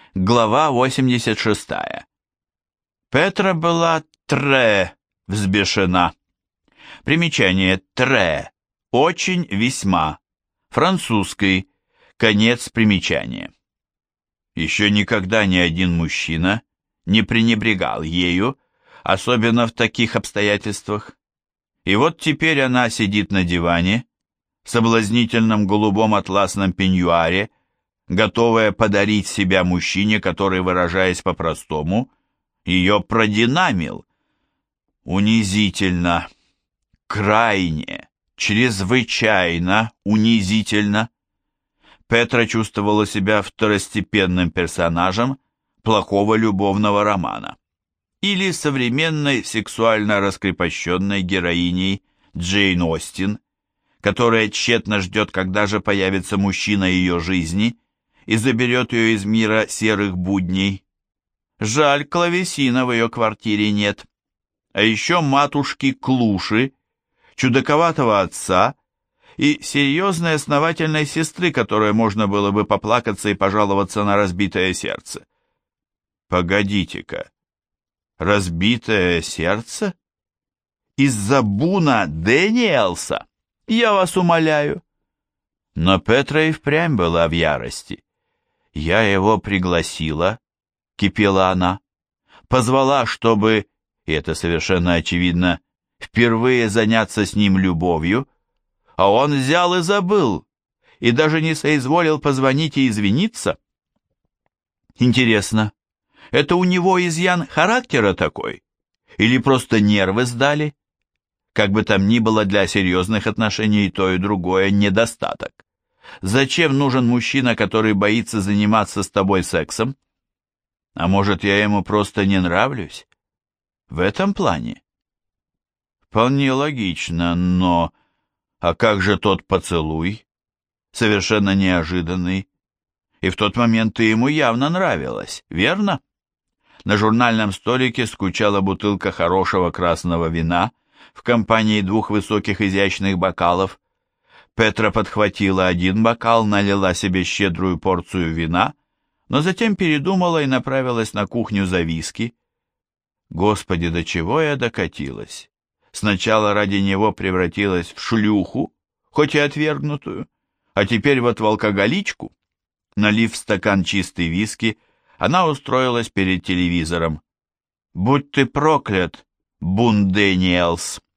Глава 86. Петра была взбешена. Примечание «тре» – очень, весьма. Французский. Конец примечания. Еще никогда ни один мужчина не пренебрегал ею, особенно в таких обстоятельствах. И вот теперь она сидит на диване, в соблазнительном голубом атласном пеньюаре, готовая подарить себя мужчине, который, выражаясь по-простому, ее продинамил. Унизительно, крайне, чрезвычайно унизительно. Петра чувствовала себя второстепенным персонажем плохого любовного романа или современной сексуально раскрепощенной героиней Джейн Остин, которая тщетно ждет, когда же появится мужчина ее жизни и заберет ее из мира серых будней. Жаль, клавесина в ее квартире нет. А еще матушки Клуши, чудаковатого отца и серьезной основательной сестры, которой можно было бы поплакаться и пожаловаться на разбитое сердце. Погодите-ка, разбитое сердце? Из-за Буна Дэниелса? Я вас умоляю. Но Петра и впрямь была в ярости. Я его пригласила, кипела она, позвала, чтобы, и это совершенно очевидно, впервые заняться с ним любовью, а он взял и забыл, и даже не соизволил позвонить и извиниться. Интересно, это у него изъян характера такой? Или просто нервы сдали? Как бы там ни было, для серьезных отношений и то, и другое недостаток. Зачем нужен мужчина, который боится заниматься с тобой сексом? А может, я ему просто не нравлюсь? В этом плане? Вполне логично, но... А как же тот поцелуй? Совершенно неожиданный. И в тот момент ты ему явно нравилась, верно? На журнальном столике скучала бутылка хорошего красного вина в компании двух высоких изящных бокалов. Петра подхватила один бокал, налила себе щедрую порцию вина, но затем передумала и направилась на кухню за виски. Господи, до чего я докатилась? Сначала ради него превратилась в шлюху, хоть и отвергнутую, а теперь вот в алкоголичку. Налив в стакан чистый виски, она устроилась перед телевизором. «Будь ты проклят, Бун Дэниелс!»